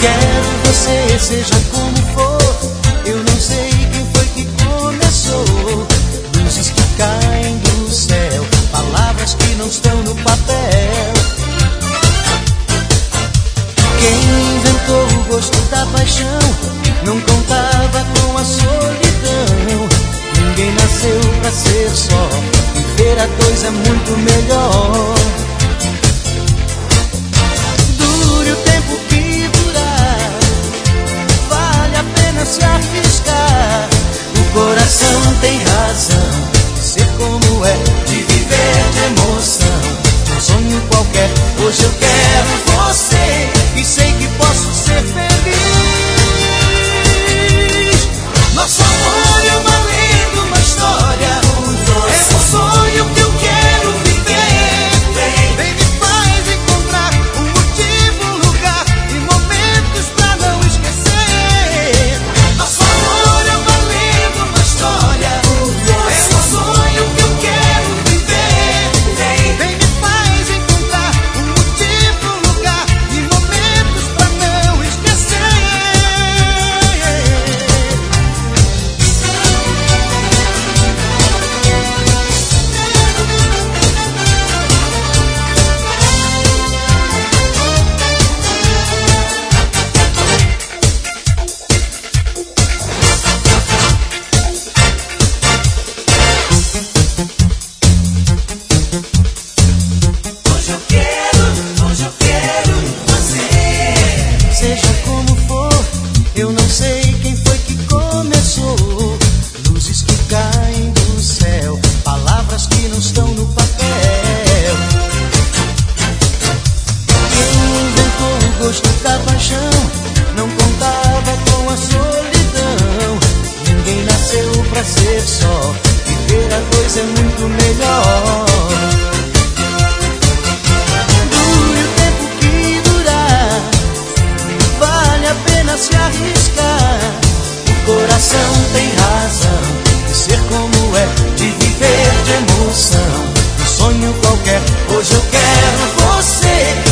quero você, seja como for. Eu não sei quem foi que começou. Luzes que caem do céu, palavras que não estão no papel. Quem inventou o gosto da paixão não contava com a solidão. Ninguém nasceu pra ser só, viver a dois é muito melhor. Dure o tempo que durar, vale a pena se arriscar. O coração tem razão de ser como é, de viver de emoção. Um sonho qualquer, hoje eu quero você e sei que posso ser feliz. Nosso amor é uma lenda, uma história. É um sonho que eu quero viver. Vem me faz encontrar um motivo, um lugar e momentos pra não esquecer. Nosso amor é uma lenda, uma história. É um sonho que eu quero viver. Vem me faz encontrar um motivo, um lugar e momentos pra não esquecer. Hoje eu quero você. Seja como for, eu não sei quem foi que começou. Luzes que caem do céu, palavras que não estão no papel. Quem inventou o gosto da paixão não contava com a solidão. Ninguém nasceu pra ser só, viver a dois é muito melhor. Dure o tempo que durar, vale a pena se arriscar. O coração tem razão de ser como é, de viver de emoção. Um sonho qualquer, hoje eu quero você.